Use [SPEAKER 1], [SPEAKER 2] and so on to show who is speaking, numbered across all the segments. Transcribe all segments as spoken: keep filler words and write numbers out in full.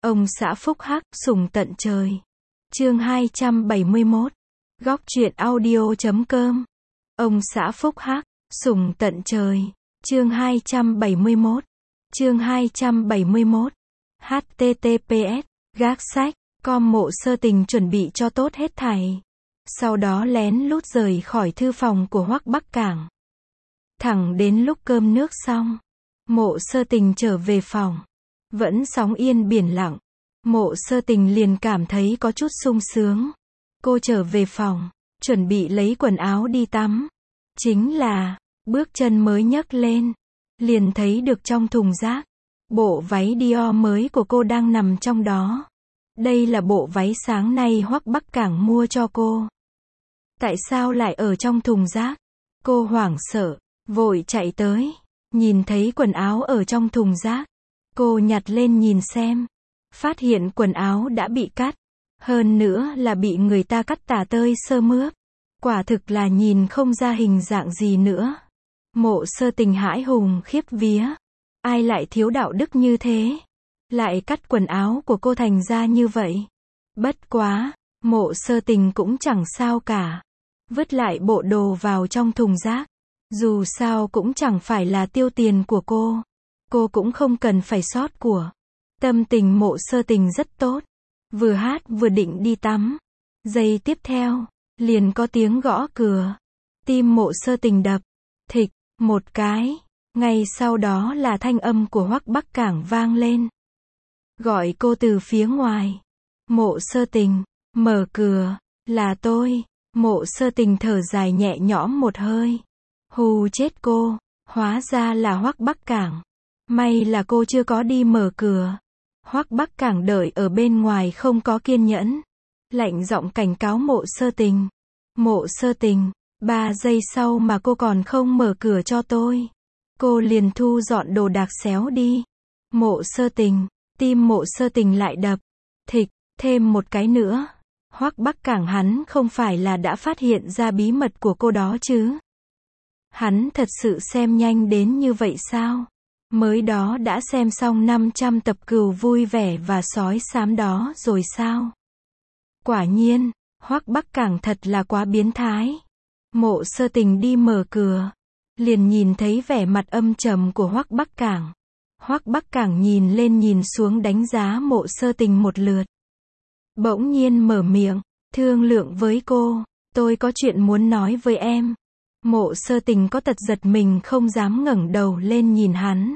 [SPEAKER 1] Ông xã phúc hắc, sủng tận trời. Chương hai trăm bảy mươi mốt. Góc truyện audio chấm com. Ông xã phúc hắc, sủng tận trời. Chương hai trăm bảy mươi mốt. Chương hai trăm bảy mươi mốt. H T T P S. Gác sách. Com Mộ Sơ Tình chuẩn bị cho tốt hết thảy. Sau đó lén lút rời khỏi thư phòng của Hoắc Bắc Cảng. Thẳng đến lúc cơm nước xong, Mộ Sơ Tình trở về phòng. Vẫn sóng yên biển lặng. Mộ Sơ Tình liền cảm thấy có chút sung sướng. Cô trở về phòng, chuẩn bị lấy quần áo đi tắm. Chính là, bước chân mới nhấc lên, liền thấy được trong thùng rác, bộ váy Dior mới của cô đang nằm trong đó. Đây là bộ váy sáng nay Hoắc Bắc Cảng mua cho cô. Tại sao lại ở trong thùng rác? Cô hoảng sợ, vội chạy tới, nhìn thấy quần áo ở trong thùng rác. Cô nhặt lên nhìn xem, phát hiện quần áo đã bị cắt, hơn nữa là bị người ta cắt tả tơi xơ mướp. Quả thực là nhìn không ra hình dạng gì nữa. Mộ Sơ Tình hãi hùng khiếp vía. Ai lại thiếu đạo đức như thế? Lại cắt quần áo của cô thành ra như vậy. Bất quá, Mộ Sơ Tình cũng chẳng sao cả. Vứt lại bộ đồ vào trong thùng rác. Dù sao cũng chẳng phải là tiêu tiền của cô. Cô cũng không cần phải xót của. Tâm tình Mộ Sơ Tình rất tốt. Vừa hát vừa định đi tắm. Giây tiếp theo, liền có tiếng gõ cửa. Tim Mộ Sơ Tình đập thịch một cái. Ngay sau đó là thanh âm của Hoắc Bắc Cảng vang lên. Gọi cô từ phía ngoài. Mộ Sơ Tình, mở cửa. Là tôi. Mộ Sơ Tình thở dài nhẹ nhõm một hơi. Hù chết cô. Hóa ra là Hoắc Bắc Cảng. May là cô chưa có đi mở cửa. Hoắc Bắc Cảng đợi ở bên ngoài không có kiên nhẫn. Lạnh giọng cảnh cáo Mộ Sơ Tình. Mộ Sơ Tình, ba giây sau mà cô còn không mở cửa cho tôi, cô liền thu dọn đồ đạc xéo đi. Mộ Sơ Tình, tim Mộ Sơ Tình lại đập thịch, thêm một cái nữa. Hoắc Bắc Cảng hắn không phải là đã phát hiện ra bí mật của cô đó chứ? Hắn thật sự xem nhanh đến như vậy sao? Mới đó đã xem xong năm trăm tập Cừu Vui Vẻ và Sói Xám đó rồi sao? Quả nhiên, Hoắc Bắc Cảng thật là quá biến thái. Mộ Sơ Tình đi mở cửa, liền nhìn thấy vẻ mặt âm trầm của Hoắc Bắc Cảng. Hoắc Bắc Cảng nhìn lên nhìn xuống đánh giá Mộ Sơ Tình một lượt. Bỗng nhiên mở miệng, thương lượng với cô, tôi có chuyện muốn nói với em. Mộ Sơ Tình có tật giật mình không dám ngẩng đầu lên nhìn hắn.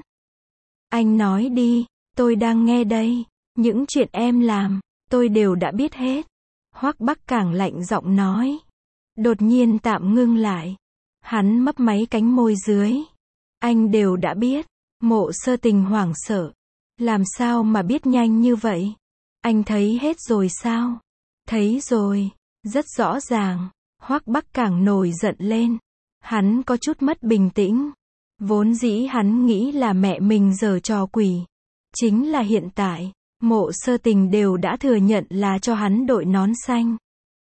[SPEAKER 1] Anh nói đi, tôi đang nghe đây. Những chuyện em làm, tôi đều đã biết hết. Hoắc Bắc Cảng lạnh giọng nói. Đột nhiên tạm ngưng lại. Hắn mấp máy cánh môi dưới. Anh đều đã biết. Mộ Sơ Tình hoảng sợ. Làm sao mà biết nhanh như vậy? Anh thấy hết rồi sao? Thấy rồi. Rất rõ ràng. Hoắc Bắc Cảng nổi giận lên. Hắn có chút mất bình tĩnh. Vốn dĩ hắn nghĩ là mẹ mình giở trò quỷ. Chính là hiện tại, Mộ Sơ Tình đều đã thừa nhận là cho hắn đội nón xanh.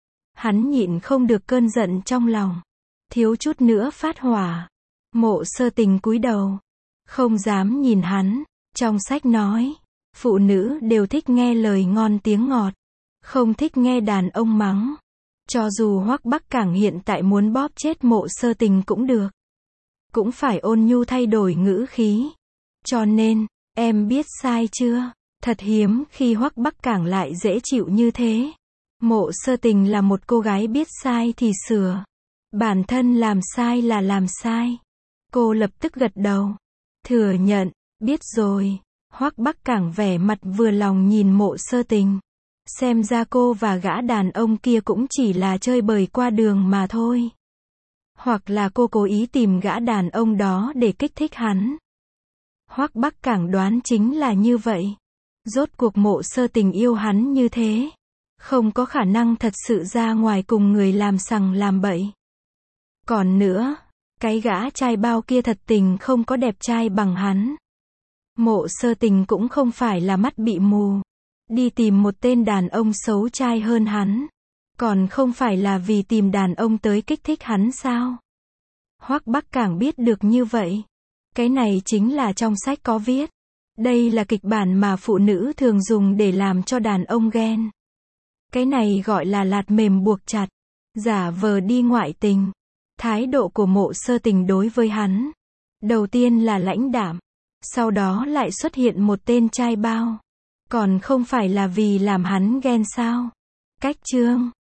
[SPEAKER 1] Hắn nhịn không được cơn giận trong lòng. Thiếu chút nữa phát hỏa. Mộ Sơ Tình cúi đầu. Không dám nhìn hắn. Trong sách nói, phụ nữ đều thích nghe lời ngon tiếng ngọt. Không thích nghe đàn ông mắng. Cho dù Hoắc Bắc Cảng hiện tại muốn bóp chết Mộ Sơ Tình cũng được. Cũng phải ôn nhu thay đổi ngữ khí. Cho nên, em biết sai chưa? Thật hiếm khi Hoắc Bắc Cảng lại dễ chịu như thế. Mộ Sơ Tình là một cô gái biết sai thì sửa. Bản thân làm sai là làm sai. Cô lập tức gật đầu. Thừa nhận, biết rồi. Hoắc Bắc Cảng vẻ mặt vừa lòng nhìn Mộ Sơ Tình. Xem ra cô và gã đàn ông kia cũng chỉ là chơi bời qua đường mà thôi. Hoặc là cô cố ý tìm gã đàn ông đó để kích thích hắn. Hoắc Bắc Cảng đoán chính là như vậy. Rốt cuộc Mộ Sơ Tình yêu hắn như thế. Không có khả năng thật sự ra ngoài cùng người làm sằng làm bậy. Còn nữa, cái gã trai bao kia thật tình không có đẹp trai bằng hắn. Mộ Sơ Tình cũng không phải là mắt bị mù. Đi tìm một tên đàn ông xấu trai hơn hắn. Còn không phải là vì tìm đàn ông tới kích thích hắn sao? Hoắc Bắc Cảng biết được như vậy. Cái này chính là trong sách có viết. Đây là kịch bản mà phụ nữ thường dùng để làm cho đàn ông ghen. Cái này gọi là lạt mềm buộc chặt, giả vờ đi ngoại tình. Thái độ của Mộ Sơ Tình đối với hắn, đầu tiên là lãnh đạm, sau đó lại xuất hiện một tên trai bao. Còn không phải là vì làm hắn ghen sao? Cách chương